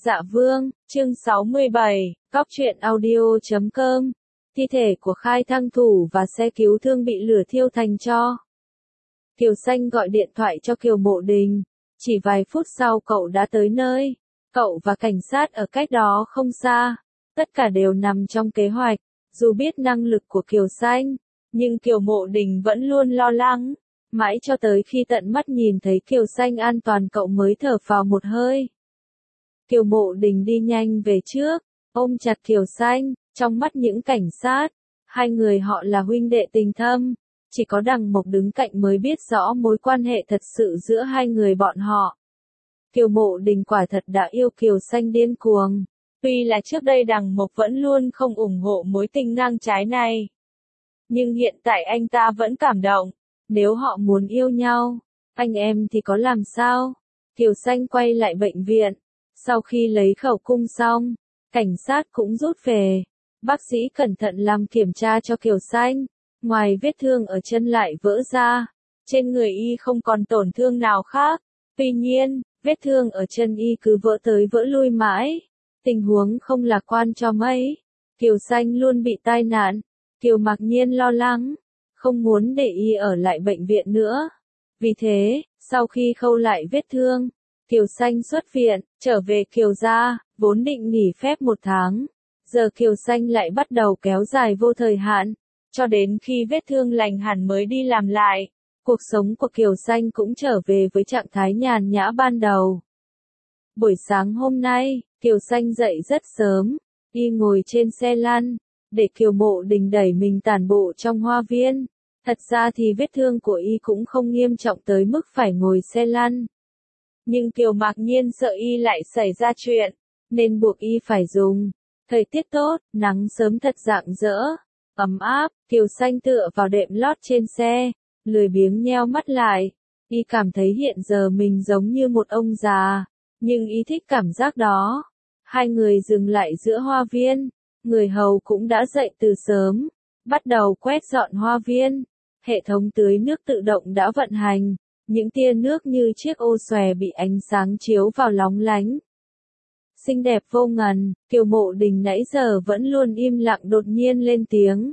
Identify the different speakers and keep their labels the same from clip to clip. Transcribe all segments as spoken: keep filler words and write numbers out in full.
Speaker 1: Dạ Vương, chương sáu mươi bảy, Cóc truyện audio chấm com. Thi thể của Khai Thăng Thủ và xe cứu thương bị lửa thiêu thành tro. Kiều Xanh gọi điện thoại cho Kiều Mộ Đình. Chỉ vài phút sau cậu đã tới nơi. Cậu và cảnh sát ở cách đó không xa. Tất cả đều nằm trong kế hoạch. Dù biết năng lực của Kiều Xanh, nhưng Kiều Mộ Đình vẫn luôn lo lắng. Mãi cho tới khi tận mắt nhìn thấy Kiều Xanh an toàn cậu mới thở phào một hơi. Kiều Mộ Đình đi nhanh về trước, ôm chặt Kiều Xanh, trong mắt những cảnh sát, hai người họ là huynh đệ tình thâm, chỉ có Đằng Mộc đứng cạnh mới biết rõ mối quan hệ thật sự giữa hai người bọn họ. Kiều Mộ Đình quả thật đã yêu Kiều Xanh điên cuồng, tuy là trước đây Đằng Mộc vẫn luôn không ủng hộ mối tình ngang trái này. Nhưng hiện tại anh ta vẫn cảm động, nếu họ muốn yêu nhau, anh em thì có làm sao? Kiều Xanh quay lại bệnh viện. Sau khi lấy khẩu cung xong, cảnh sát cũng rút về. Bác sĩ cẩn thận làm kiểm tra cho Kiều Xanh. Ngoài vết thương ở chân lại vỡ ra, trên người y không còn tổn thương nào khác. Tuy nhiên, vết thương ở chân y cứ vỡ tới vỡ lui mãi. Tình huống không lạc quan cho mấy. Kiều Xanh luôn bị tai nạn. Kiều Mạc Nhiên lo lắng, không muốn để y ở lại bệnh viện nữa. Vì thế, sau khi khâu lại vết thương, Kiều Xanh xuất viện, trở về Kiều gia, vốn định nghỉ phép một tháng. Giờ Kiều Xanh lại bắt đầu kéo dài vô thời hạn, cho đến khi vết thương lành hẳn mới đi làm lại. Cuộc sống của Kiều Xanh cũng trở về với trạng thái nhàn nhã ban đầu. Buổi sáng hôm nay, Kiều Xanh dậy rất sớm, y ngồi trên xe lăn, để Kiều Mộ Đình đẩy mình tản bộ trong hoa viên. Thật ra thì vết thương của y cũng không nghiêm trọng tới mức phải ngồi xe lăn. Nhưng Kiều Mạc Nhiên sợ y lại xảy ra chuyện, nên buộc y phải dùng. Thời tiết tốt, nắng sớm thật rạng rỡ, ấm áp, Kiều Xanh tựa vào đệm lót trên xe, lười biếng nheo mắt lại. Y cảm thấy hiện giờ mình giống như một ông già, nhưng y thích cảm giác đó. Hai người dừng lại giữa hoa viên, người hầu cũng đã dậy từ sớm, bắt đầu quét dọn hoa viên. Hệ thống tưới nước tự động đã vận hành. Những tia nước như chiếc ô xòe bị ánh sáng chiếu vào lóng lánh. Xinh đẹp vô ngần, Kiều Mộ Đình nãy giờ vẫn luôn im lặng đột nhiên lên tiếng.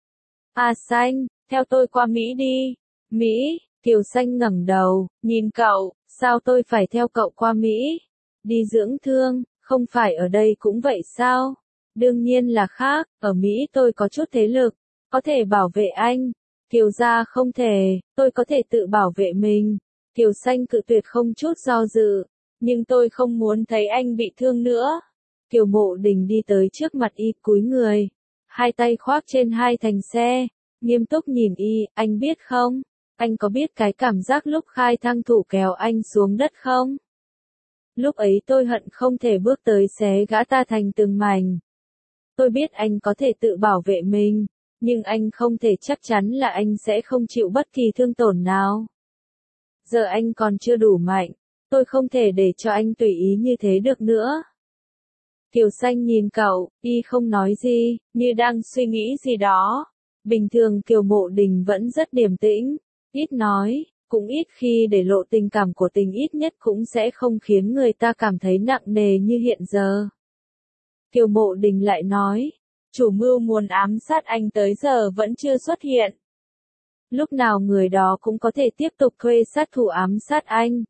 Speaker 1: À Xanh, theo tôi qua Mỹ đi. Mỹ, Kiều Xanh ngẩng đầu, nhìn cậu, sao tôi phải theo cậu qua Mỹ? Đi dưỡng thương, không phải ở đây cũng vậy sao? Đương nhiên là khác, ở Mỹ tôi có chút thế lực, có thể bảo vệ anh. Kiều gia không thể, tôi có thể tự bảo vệ mình. Kiều Xanh cự tuyệt không chút do dự, nhưng tôi không muốn thấy anh bị thương nữa. Kiều Mộ Đình đi tới trước mặt y cúi người, hai tay khoác trên hai thành xe, nghiêm túc nhìn y, anh biết không? Anh có biết cái cảm giác lúc Khai Thăng Thủ kéo anh xuống đất không? Lúc ấy tôi hận không thể bước tới xé gã ta thành từng mảnh. Tôi biết anh có thể tự bảo vệ mình. Nhưng anh không thể chắc chắn là anh sẽ không chịu bất kỳ thương tổn nào. Giờ anh còn chưa đủ mạnh, tôi không thể để cho anh tùy ý như thế được nữa. Kiều Xanh nhìn cậu, y không nói gì, như đang suy nghĩ gì đó. Bình thường Kiều Mộ Đình vẫn rất điềm tĩnh, ít nói, cũng ít khi để lộ tình cảm của tình, ít nhất cũng sẽ không khiến người ta cảm thấy nặng nề như hiện giờ. Kiều Mộ Đình lại nói. Chủ mưu muốn ám sát anh tới giờ vẫn chưa xuất hiện. Lúc nào người đó cũng có thể tiếp tục thuê sát thủ ám sát anh.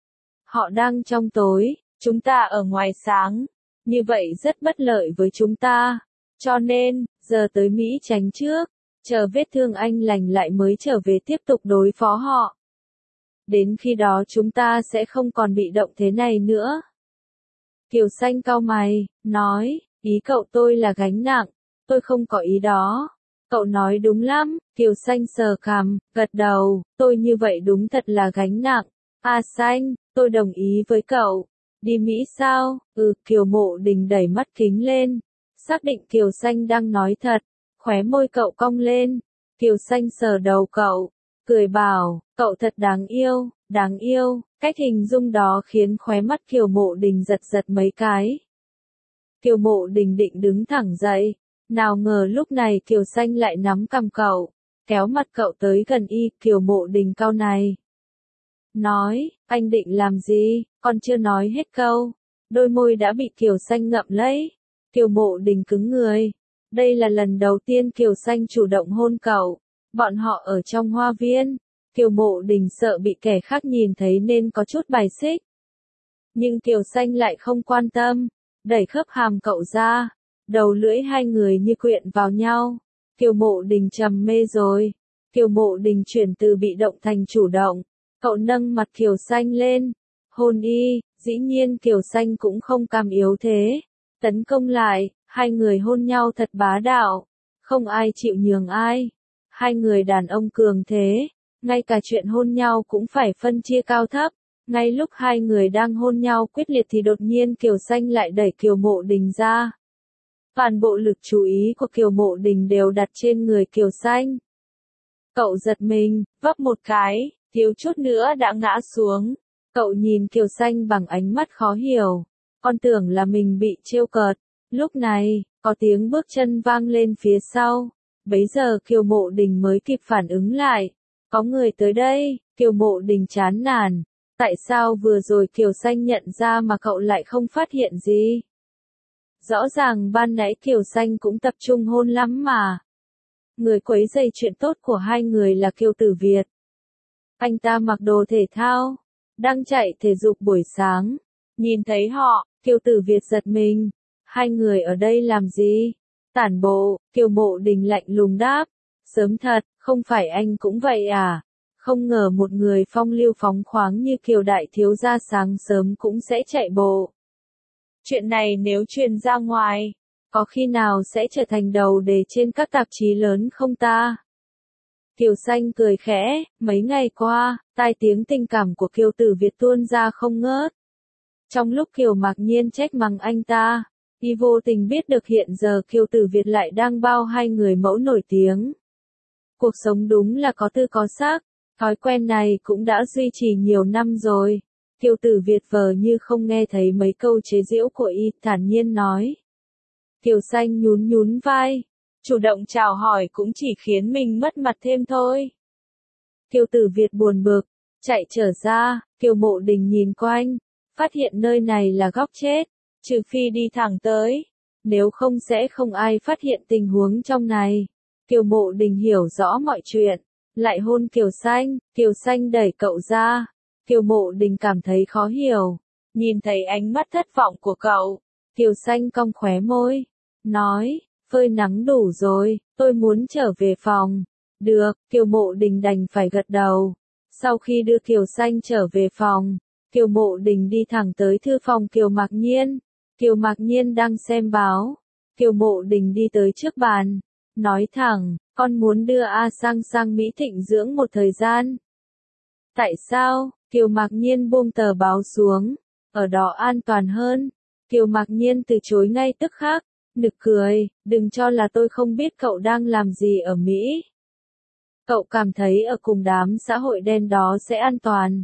Speaker 1: Họ đang trong tối, chúng ta ở ngoài sáng. Như vậy rất bất lợi với chúng ta. Cho nên, giờ tới Mỹ tránh trước. Chờ vết thương anh lành lại mới trở về tiếp tục đối phó họ. Đến khi đó chúng ta sẽ không còn bị động thế này nữa. Kiều Xanh cau mày, nói. Ý cậu tôi là gánh nặng, tôi không có ý đó. Cậu nói đúng lắm, Kiều Xanh sờ cằm, gật đầu, tôi như vậy đúng thật là gánh nặng. À Xanh, tôi đồng ý với cậu. Đi Mỹ sao? Ừ, Kiều Mộ Đình đẩy mắt kính lên. Xác định Kiều Xanh đang nói thật, khóe môi cậu cong lên. Kiều Xanh sờ đầu cậu, cười bảo, cậu thật đáng yêu, đáng yêu. Cách hình dung đó khiến khóe mắt Kiều Mộ Đình giật giật mấy cái. Kiều Mộ Đình định đứng thẳng dậy, nào ngờ lúc này Kiều Xanh lại nắm cằm cậu, kéo mặt cậu tới gần y. Kiều Mộ Đình cau này. Nói, anh định làm gì, con chưa nói hết câu. đôi môi đã bị Kiều Xanh ngậm lấy. Kiều Mộ Đình cứng người. Đây là lần đầu tiên Kiều Xanh chủ động hôn cậu. Bọn họ ở trong hoa viên. Kiều Mộ Đình sợ bị kẻ khác nhìn thấy nên có chút bài xích. Nhưng Kiều Xanh lại không quan tâm. Đẩy khớp hàm cậu ra. Đầu lưỡi hai người như quyện vào nhau. Kiều Mộ Đình trầm mê rồi. Kiều Mộ Đình chuyển từ bị động thành chủ động. Cậu nâng mặt Kiều Xanh lên. Hôn y, dĩ nhiên Kiều Xanh cũng không cam yếu thế. Tấn công lại, hai người hôn nhau thật bá đạo. Không ai chịu nhường ai. Hai người đàn ông cường thế. Ngay cả chuyện hôn nhau cũng phải phân chia cao thấp. Ngay lúc hai người đang hôn nhau quyết liệt thì đột nhiên Kiều Xanh lại đẩy Kiều Mộ Đình ra. Toàn bộ lực chú ý của Kiều Mộ Đình đều đặt trên người Kiều Xanh. Cậu giật mình, vấp một cái, thiếu chút nữa đã ngã xuống. Cậu nhìn Kiều Xanh bằng ánh mắt khó hiểu. Con tưởng là mình bị trêu cợt. Lúc này, có tiếng bước chân vang lên phía sau. Bấy giờ Kiều Mộ Đình mới kịp phản ứng lại. Có người tới đây, Kiều Mộ Đình chán nản. Tại sao vừa rồi Kiều Xanh nhận ra mà cậu lại không phát hiện gì? Rõ ràng ban nãy Kiều Xanh cũng tập trung hôn lắm mà. Người quấy rầy chuyện tốt của hai người là Kiều Tử Việt. Anh ta mặc đồ thể thao, đang chạy thể dục buổi sáng. Nhìn thấy họ, Kiều Tử Việt giật mình. Hai người ở đây làm gì? Tản bộ, Kiều Mộ Đình lạnh lùng đáp. Sớm thật, không phải anh cũng vậy à? Không ngờ một người phong lưu phóng khoáng như Kiều đại thiếu gia sáng sớm cũng sẽ chạy bộ. Chuyện này nếu truyền ra ngoài, có khi nào sẽ trở thành đầu đề trên các tạp chí lớn không ta? Kiều Xanh cười khẽ, mấy ngày qua, tai tiếng tình cảm của Kiều Tử Việt tuôn ra không ngớt. Trong lúc Kiều Mạc Nhiên trách mắng anh ta, y vô tình biết được hiện giờ Kiều Tử Việt lại đang bao hai người mẫu nổi tiếng. Cuộc sống đúng là có tư có sắc, thói quen này cũng đã duy trì nhiều năm rồi. Kiều Tử Việt vờ như không nghe thấy mấy câu chế giễu của y, thản nhiên nói. Kiều Xanh nhún nhún vai, chủ động chào hỏi cũng chỉ khiến mình mất mặt thêm thôi. Kiều Tử Việt buồn bực, chạy trở ra, Kiều Mộ Đình nhìn quanh, phát hiện nơi này là góc chết, trừ phi đi thẳng tới, nếu không sẽ không ai phát hiện tình huống trong này. Kiều Mộ Đình hiểu rõ mọi chuyện, lại hôn Kiều Xanh, Kiều Xanh đẩy cậu ra. Kiều Mộ Đình cảm thấy khó hiểu, nhìn thấy ánh mắt thất vọng của cậu, Kiều Xanh cong khóe môi, nói, phơi nắng đủ rồi, tôi muốn trở về phòng. Được, Kiều Mộ Đình đành phải gật đầu. Sau khi đưa Kiều Xanh trở về phòng, Kiều Mộ Đình đi thẳng tới thư phòng Kiều Mạc Nhiên. Kiều Mạc Nhiên đang xem báo. Kiều Mộ Đình đi tới trước bàn, nói thẳng, con muốn đưa A Sang sang Mỹ Thịnh dưỡng một thời gian. Tại sao? Kiều Mạc Nhiên buông tờ báo xuống, ở đó an toàn hơn. Kiều Mạc Nhiên từ chối ngay tức khắc, nực cười, đừng cho là tôi không biết cậu đang làm gì ở Mỹ. Cậu cảm thấy ở cùng đám xã hội đen đó sẽ an toàn.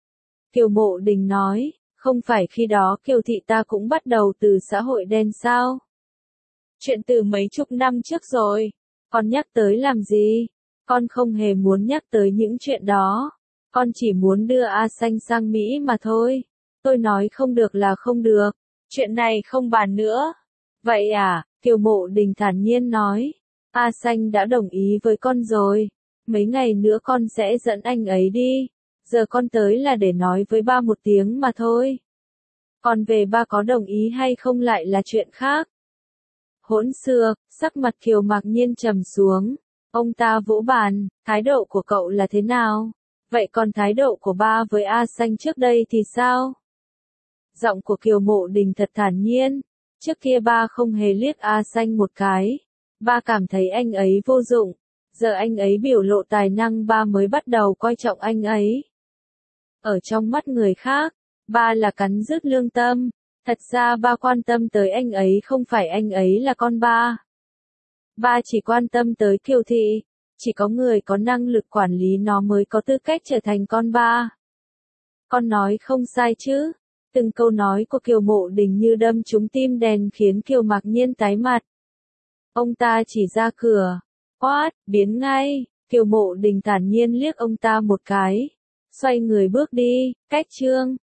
Speaker 1: Kiều Mộ Đình nói, không phải khi đó Kiều thị ta cũng bắt đầu từ xã hội đen sao? Chuyện từ mấy chục năm trước rồi, con nhắc tới làm gì? Con không hề muốn nhắc tới những chuyện đó. Con chỉ muốn đưa A Xanh sang Mỹ mà thôi. Tôi nói không được là không được. Chuyện này không bàn nữa. Vậy à, Kiều Mộ Đình thản nhiên nói. A Xanh đã đồng ý với con rồi. Mấy ngày nữa con sẽ dẫn anh ấy đi. Giờ con tới là để nói với ba một tiếng mà thôi. Còn về ba có đồng ý hay không lại là chuyện khác. Hỗn xược, sắc mặt Kiều Mạc Nhiên trầm xuống. Ông ta vỗ bàn, thái độ của cậu là thế nào? Vậy còn thái độ của ba với A Xanh trước đây thì sao? Giọng của Kiều Mộ Đình thật thản nhiên. Trước kia ba không hề liếc A Xanh một cái. Ba cảm thấy anh ấy vô dụng. Giờ anh ấy biểu lộ tài năng ba mới bắt đầu coi trọng anh ấy. Ở trong mắt người khác, ba là cắn rứt lương tâm. Thật ra ba quan tâm tới anh ấy không phải anh ấy là con ba. Ba chỉ quan tâm tới Kiều thị. Chỉ có người có năng lực quản lý nó mới có tư cách trở thành con ba. Con nói không sai chứ. Từng câu nói của Kiều Mộ Đình như đâm trúng tim đen khiến Kiều Mạc Nhiên tái mặt. Ông ta chỉ ra cửa. Quát, biến ngay. Kiều Mộ Đình thản nhiên liếc ông ta một cái. Xoay người bước đi, cách chương.